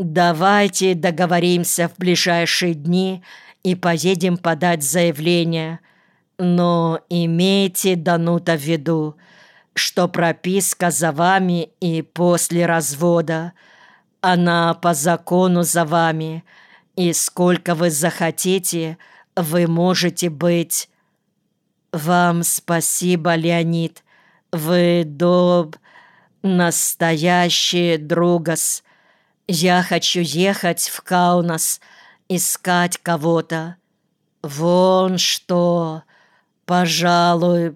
Давайте договоримся в ближайшие дни и поедем подать заявление. Но имейте, Данута, в виду, что прописка за вами и после развода. Она по закону за вами, и сколько вы захотите, вы можете быть. Вам спасибо, Леонид. Вы настоящий другас. Я хочу ехать в Каунас, искать кого-то. Вон что. Пожалуй,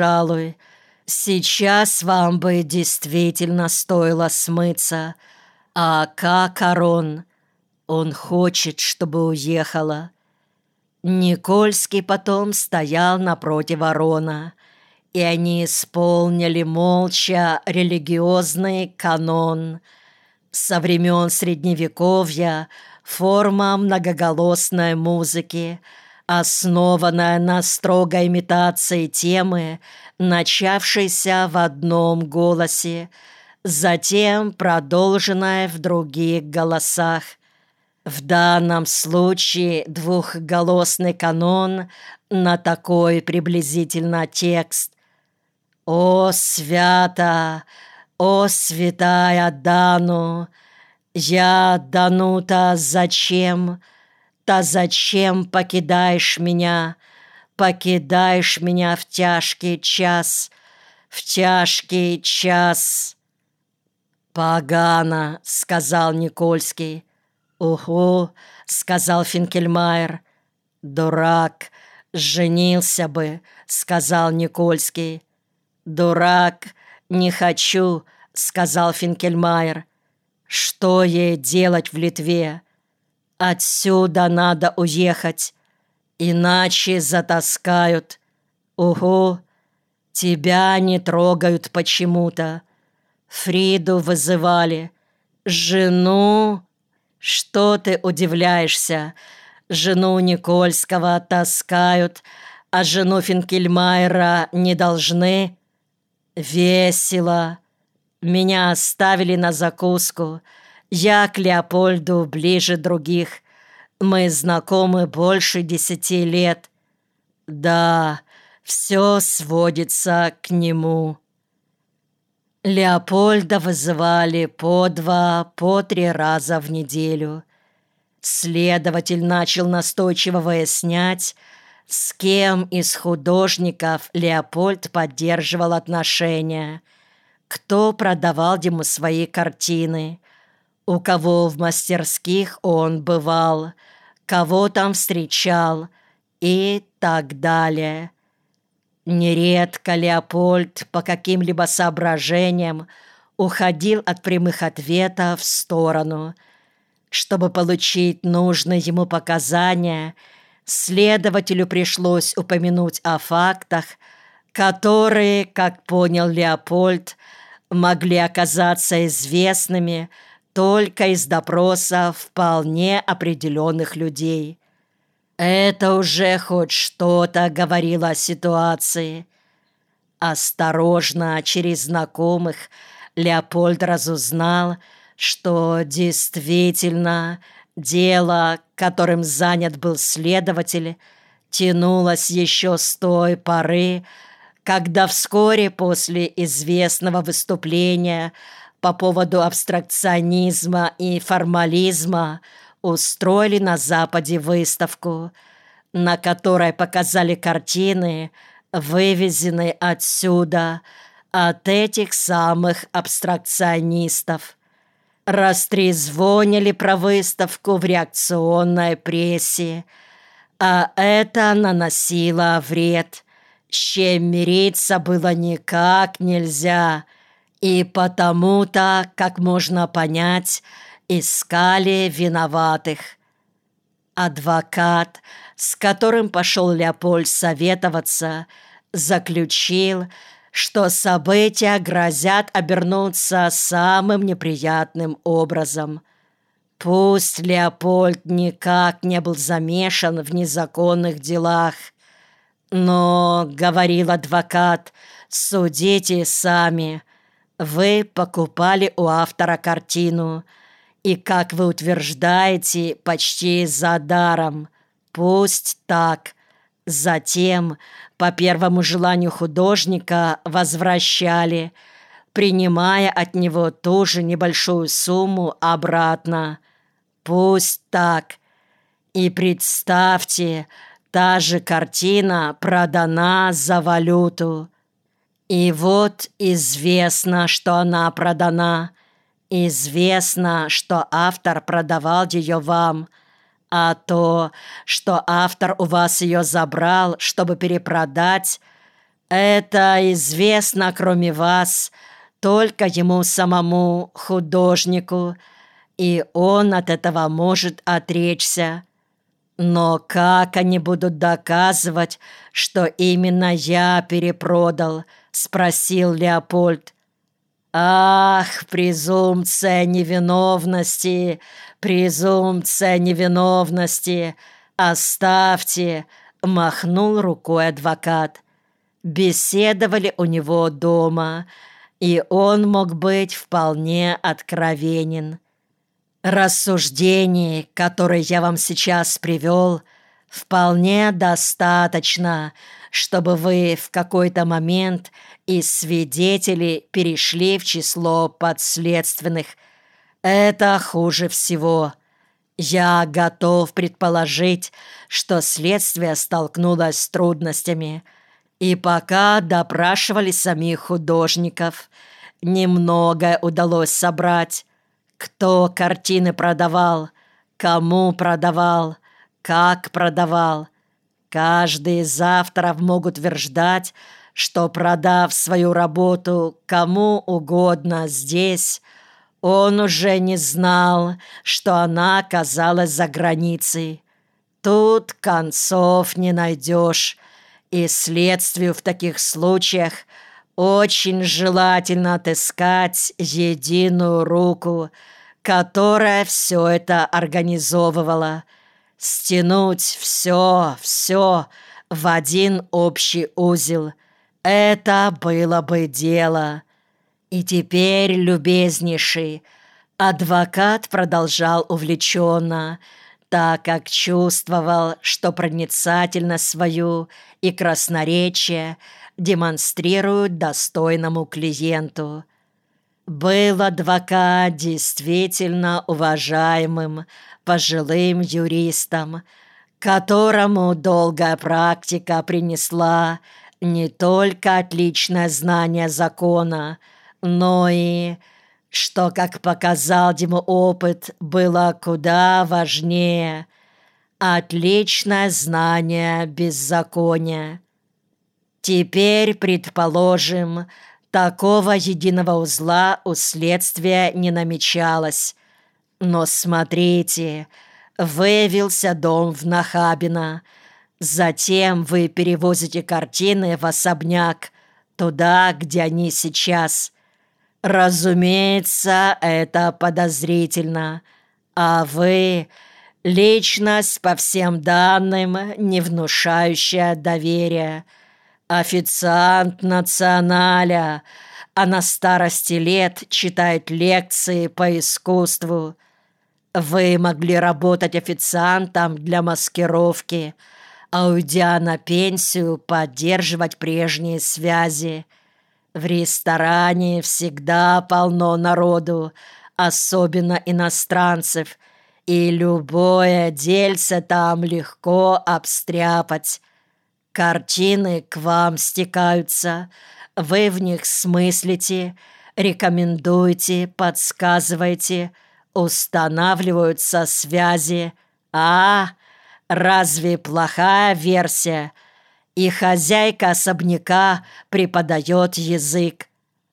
сейчас вам бы действительно стоило смыться. А как Арон? Он хочет, чтобы уехала. Никольский потом стоял напротив Арона, и они исполнили молча религиозный канон. Со времен Средневековья форма многоголосной музыки, основанная на строгой имитации темы, начавшейся в одном голосе, затем продолженная в других голосах. В данном случае двухголосный канон на такой приблизительно текст: «О свята, о святая Дану, я, Данута, зачем покидаешь меня в тяжкий час, «Погано», — сказал Никольский. «Угу», — сказал Финкельмайер. «Дурак, женился бы», — сказал Никольский. «Дурак, не хочу», — сказал Финкельмайер. «Что ей делать в Литве? Отсюда надо уехать, иначе затаскают. Угу, тебя не трогают почему-то. Фриду вызывали. Жену? Что ты удивляешься? Жену Никольского таскают, а жену Финкельмайера не должны? Весело. Меня оставили на закуску. Я к Леопольду ближе других. Мы знакомы больше 10 лет. Да, все сводится к нему». Леопольда вызывали по 2, по 3 раза в неделю. Следователь начал настойчиво выяснять, с кем из художников Леопольд поддерживал отношения, кто продавал ему свои картины, у кого в мастерских он бывал, кого там встречал и так далее. Нередко Леопольд по каким-либо соображениям уходил от прямых ответов в сторону. Чтобы получить нужные ему показания, следователю пришлось упомянуть о фактах, которые, как понял Леопольд, могли оказаться известными только из допросов вполне определенных людей. Это уже хоть что-то говорило о ситуации. Осторожно, через знакомых, Леопольд разузнал, что действительно дело, которым занят был следователь, тянулось еще с той поры, когда вскоре после известного выступления по поводу абстракционизма и формализма устроили на Западе выставку, на которой показали картины, вывезенные отсюда, от этих самых абстракционистов. Растрезвонили про выставку в реакционной прессе, а это наносило вред, с чем мириться было никак нельзя, и потому-то, как можно понять, искали виноватых. Адвокат, с которым пошел Леопольд советоваться, заключил, что события грозят обернуться самым неприятным образом. Пусть Леопольд никак не был замешан в незаконных делах, но, говорил адвокат, судите сами. Вы покупали у автора картину, и, как вы утверждаете, почти за даром. Пусть так. Затем, по первому желанию художника, возвращали, принимая от него ту же небольшую сумму обратно. Пусть так. И представьте, та же картина продана за валюту. И вот известно, что она продана. Известно, что автор продавал ее вам. А то, что автор у вас ее забрал, чтобы перепродать, это известно, кроме вас, только ему самому, художнику, и он от этого может отречься. Но как они будут доказывать, что именно я перепродал? Спросил Леопольд. Ах, презумпция невиновности, презумпция невиновности. Оставьте, махнул рукой адвокат. Беседовали у него дома, и он мог быть вполне откровенен. Рассуждений, которые я вам сейчас привел, вполне достаточно, чтобы вы в какой-то момент из свидетелей перешли в число подследственных. Это хуже всего. Я готов предположить, что следствие столкнулось с трудностями, и пока допрашивали самих художников, немногое удалось собрать. Кто картины продавал, кому продавал, как продавал. Каждый из авторов могут утверждать, что, продав свою работу кому угодно здесь, он уже не знал, что она оказалась за границей. Тут концов не найдешь, и следствию в таких случаях очень желательно отыскать единую руку, которая все это организовывала, стянуть все в один общий узел. Это было бы дело. И теперь, любезнейший, адвокат продолжал увлеченно, так как чувствовал, что проницательность свою и красноречие демонстрируют достойному клиенту. Был адвокат действительно уважаемым пожилым юристом, которому долгая практика принесла не только отличное знание закона, но и, что, как показал ему опыт, было куда важнее, отличное знание беззакония. Теперь, предположим, такого единого узла у следствия не намечалось. Но смотрите, выявился дом в Нахабино. Затем вы перевозите картины в особняк, туда, где они сейчас. Разумеется, это подозрительно. А вы — личность, по всем данным, не внушающая доверия. Официант националя, а на старости лет читает лекции по искусству. Вы могли работать официантом для маскировки, а, уйдя на пенсию, поддерживать прежние связи. В ресторане всегда полно народу, особенно иностранцев, и любое дельце там легко обстряпать. Картины к вам стекаются, вы в них смыслите, рекомендуете, подсказываете, устанавливаются связи. А, разве плохая версия? И хозяйка особняка преподает язык.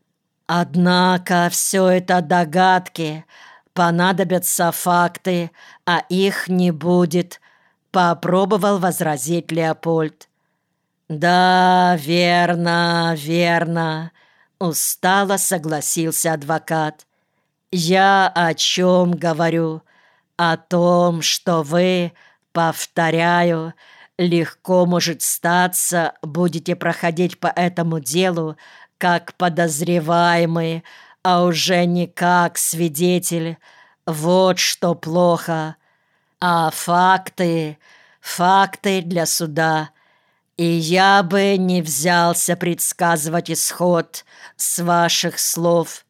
Однако все это догадки, понадобятся факты, а их не будет, попробовал возразить Леопольд. «Да, верно, верно», — устало согласился адвокат. «Я о чем говорю? О том, что вы, повторяю, легко может статься, будете проходить по этому делу как подозреваемый, а уже не как свидетель, Вот что плохо. А факты для суда. И я бы не взялся предсказывать исход с ваших слов».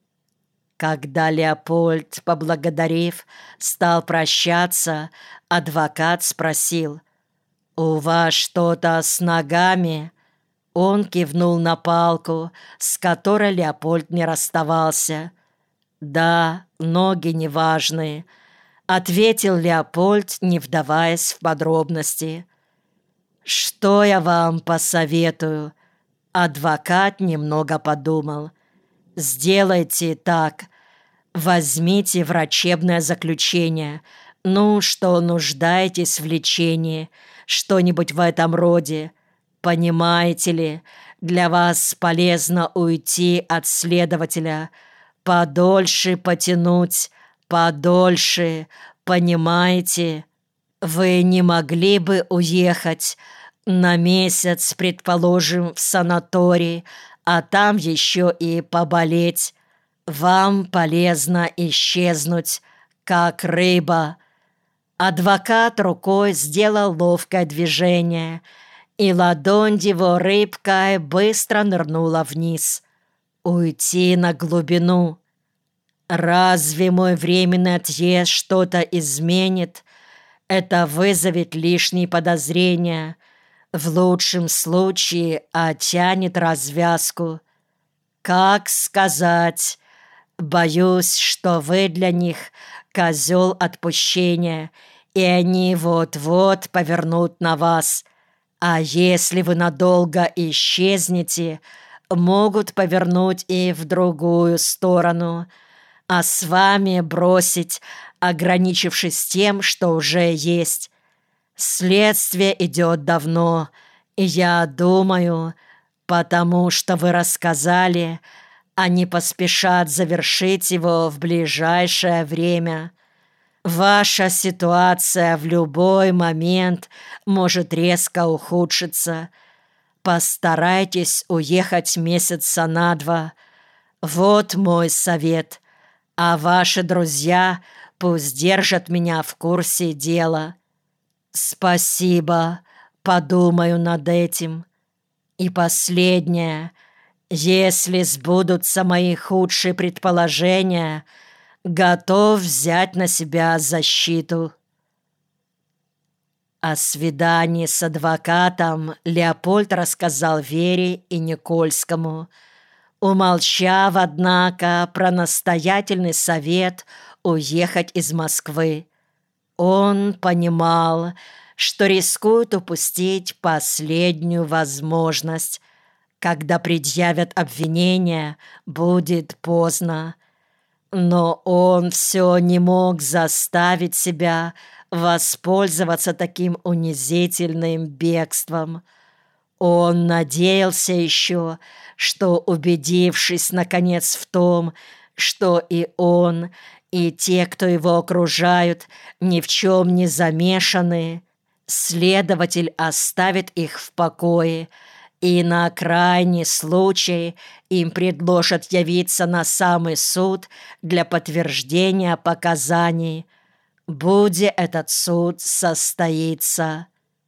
Когда Леопольд, поблагодарив, стал прощаться, адвокат спросил: «У вас что-то с ногами?» Он кивнул на палку, с которой Леопольд не расставался. «Да, ноги неважные», — ответил Леопольд, не вдаваясь в подробности. «Что я вам посоветую?» Адвокат немного подумал. «Сделайте так. Возьмите врачебное заключение. Ну, что нуждаетесь в лечении, что-нибудь в этом роде. Понимаете ли, для вас полезно уйти от следователя, подольше потянуть, подольше, понимаете? Вы не могли бы уехать на месяц, предположим, в санаторий, а там еще и поболеть? Вам полезно исчезнуть, как рыба». Адвокат рукой сделал ловкое движение, и ладонь его рыбкой быстро нырнула вниз. Уйти на глубину. Разве мой временный отъезд что-то изменит? Это вызовет лишние подозрения. В лучшем случае оттянет развязку. Как сказать? Боюсь, что вы для них козел отпущения, и они вот-вот повернут на вас. А если вы надолго исчезнете, могут повернуть и в другую сторону, а с вами бросить, ограничившись тем, что уже есть. Следствие идет давно, и я думаю, потому что вы рассказали, они поспешат завершить его в ближайшее время. Ваша ситуация в любой момент может резко ухудшиться. Постарайтесь уехать месяца на 2. Вот мой совет. А ваши друзья пусть держат меня в курсе дела. Спасибо, подумаю над этим. И последнее. Если сбудутся мои худшие предположения, готов взять на себя защиту». О свидании с адвокатом Леопольд рассказал Вере и Никольскому, умолчав, однако, про настоятельный совет уехать из Москвы. Он понимал, что рискует упустить последнюю возможность. Когда предъявят обвинения, будет поздно. Но он все не мог заставить себя воспользоваться таким унизительным бегством. Он надеялся еще, что, убедившись, наконец, в том, что и он, и те, кто его окружают, ни в чем не замешаны, следователь оставит их в покое, и на крайний случай им предложат явиться на самый суд для подтверждения показаний. Будь этот суд состоится.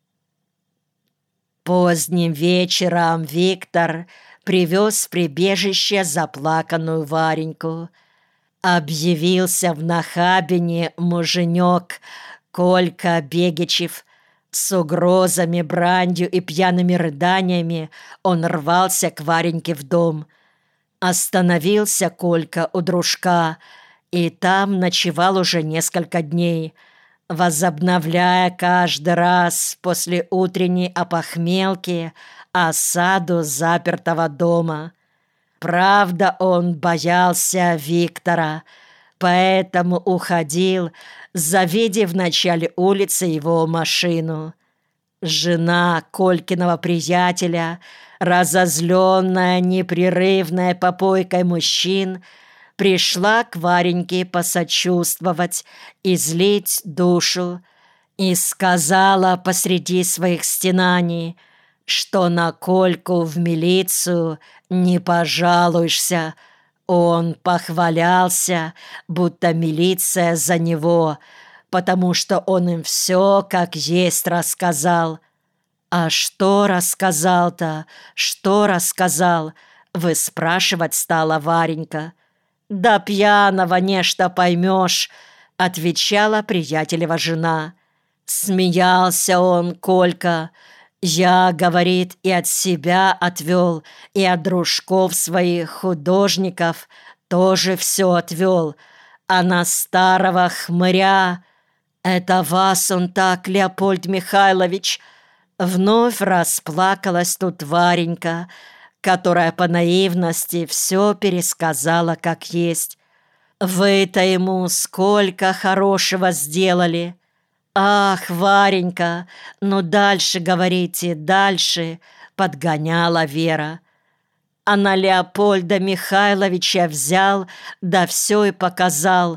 Поздним вечером Виктор привез в прибежище заплаканную Вареньку. Объявился в Нахабине муженек Колька Бегичев. С угрозами, бранью и пьяными рыданиями он рвался к Вареньке в дом. Остановился Колька у дружка, и там ночевал уже несколько дней, возобновляя каждый раз после утренней опохмелки осаду запертого дома. Правда, он боялся Виктора, поэтому уходил, завидев в начале улицы его машину. Жена Колькиного приятеля, разозленная непрерывной попойкой мужчин, пришла к Вареньке посочувствовать, излить душу, и сказала посреди своих стенаний, что на Кольку в милицию не пожалуешься, Он похвалялся, будто милиция за него, потому что он им все как есть рассказал. «А что рассказал-то? Что рассказал?» — вы спрашивать стала Варенька. «Да пьяного нечто поймешь», — отвечала приятелева жена. Смеялся он, Колька. «Я, — говорит, — и от себя отвел, и от дружков своих художников тоже все отвел. А на старого хмыря...» «Это вас он так, Леопольд Михайлович!» Вновь расплакалась тут Варенька, которая по наивности все пересказала как есть. «Вы-то ему сколько хорошего сделали!» «Ах, Варенька, ну дальше говорите, дальше!» — подгоняла Вера. А на Леопольда Михайловича взял, да все и показал.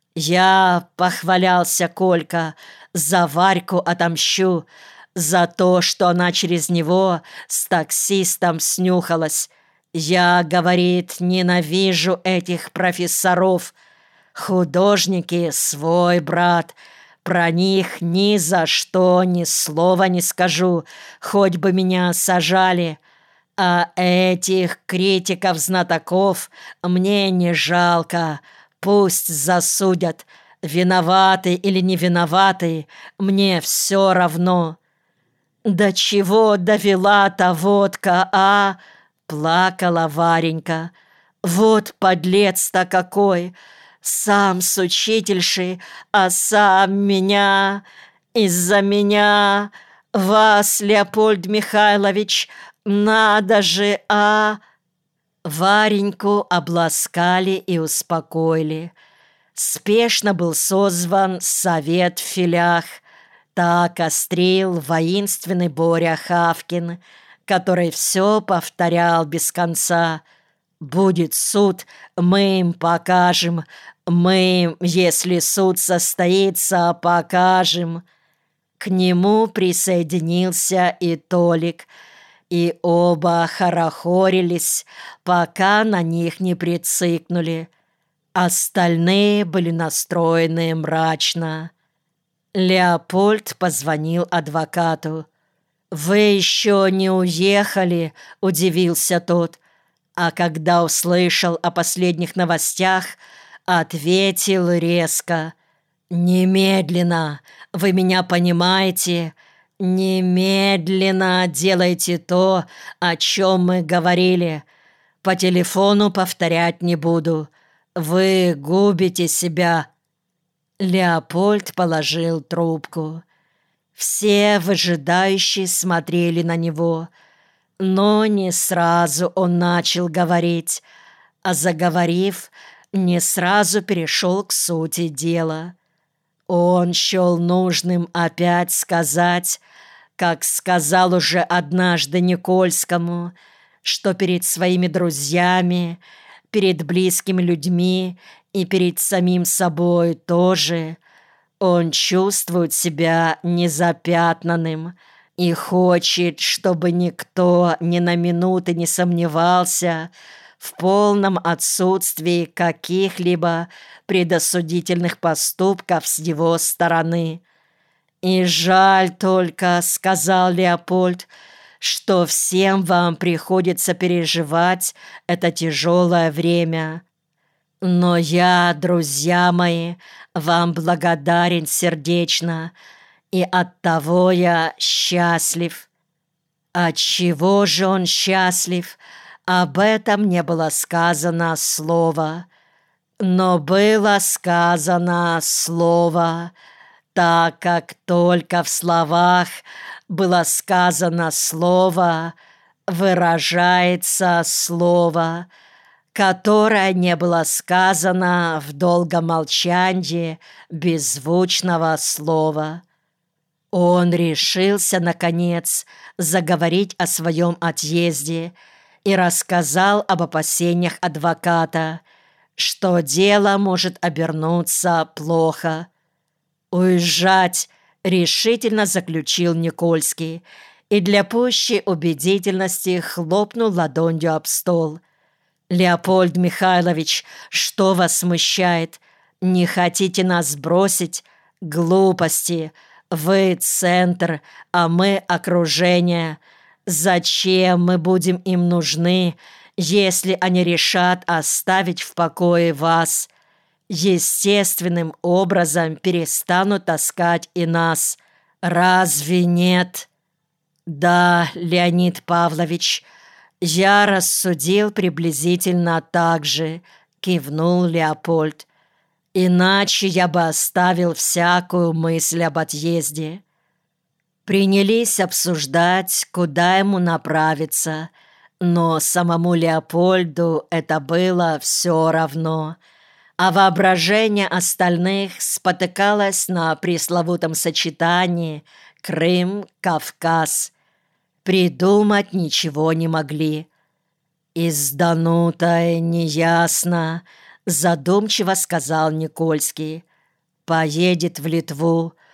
«Я, — похвалялся Колька, — за Варьку отомщу, за то, что она через него с таксистом снюхалась. Я, — говорит, — ненавижу этих профессоров. Художники — свой брат. Про них ни за что ни слова не скажу, хоть бы меня сажали. А этих критиков-знатоков мне не жалко. Пусть засудят. Виноваты или не виноваты, мне все равно». «До чего довела-то водка, а?» — плакала Варенька. «Вот подлец-то какой! Сам с учительшей, а сам меня... Из-за меня... Вас, Леопольд Михайлович, надо же, а...» Вареньку обласкали и успокоили. Спешно был созван совет в филях. Так острил воинственный Боря Хавкин, который все повторял без конца. «Будет суд, мы им покажем, мы им, если суд состоится, покажем». К нему присоединился и Толик, и оба хорохорились, пока на них не прицикнули. Остальные были настроены мрачно. Леопольд позвонил адвокату. «Вы еще не уехали?» — удивился тот. А когда услышал о последних новостях, ответил резко: «Немедленно! Вы меня понимаете? Немедленно делайте то, о чем мы говорили. По телефону повторять не буду. Вы губите себя». Леопольд положил трубку. Все выжидающие смотрели на него, но не сразу он начал говорить, а заговорив, не сразу перешел к сути дела. Он счел нужным опять сказать, как сказал уже однажды Никольскому, что перед своими друзьями, перед близкими людьми и перед самим собой тоже он чувствует себя незапятнанным и хочет, чтобы никто ни на минуту не сомневался в полном отсутствии каких-либо предосудительных поступков с его стороны. «И жаль только, — сказал Леопольд, — что всем вам приходится переживать это тяжелое время. Но я, друзья мои, вам благодарен сердечно, и оттого я счастлив». Отчего же он счастлив? Об этом не было сказано слова. Но было сказано слово, так как только в словах было сказано слово, выражается слово, которое не было сказано в долгом молчании беззвучного слова. Он решился, наконец, заговорить о своем отъезде и рассказал об опасениях адвоката, что дело может обернуться плохо. «Уезжать!» — решительно заключил Никольский и для пущей убедительности хлопнул ладонью об стол. Леопольд Михайлович, что вас смущает? Не хотите нас бросить? Глупости. Вы центр, а мы окружение. Зачем мы будем им нужны, если они решат оставить в покое вас? Естественным образом перестанут таскать и нас. Разве нет? Да, Леонид Павлович, я рассудил приблизительно так же, кивнул Леопольд. Иначе я бы оставил всякую мысль об отъезде. Принялись обсуждать, куда ему направиться, но самому Леопольду это было все равно, а воображение остальных спотыкалось на пресловутом сочетании Крым-Кавказ. Придумать ничего не могли. «Из Данутой неясно», — задумчиво сказал Никольский. «Поедет в Литву,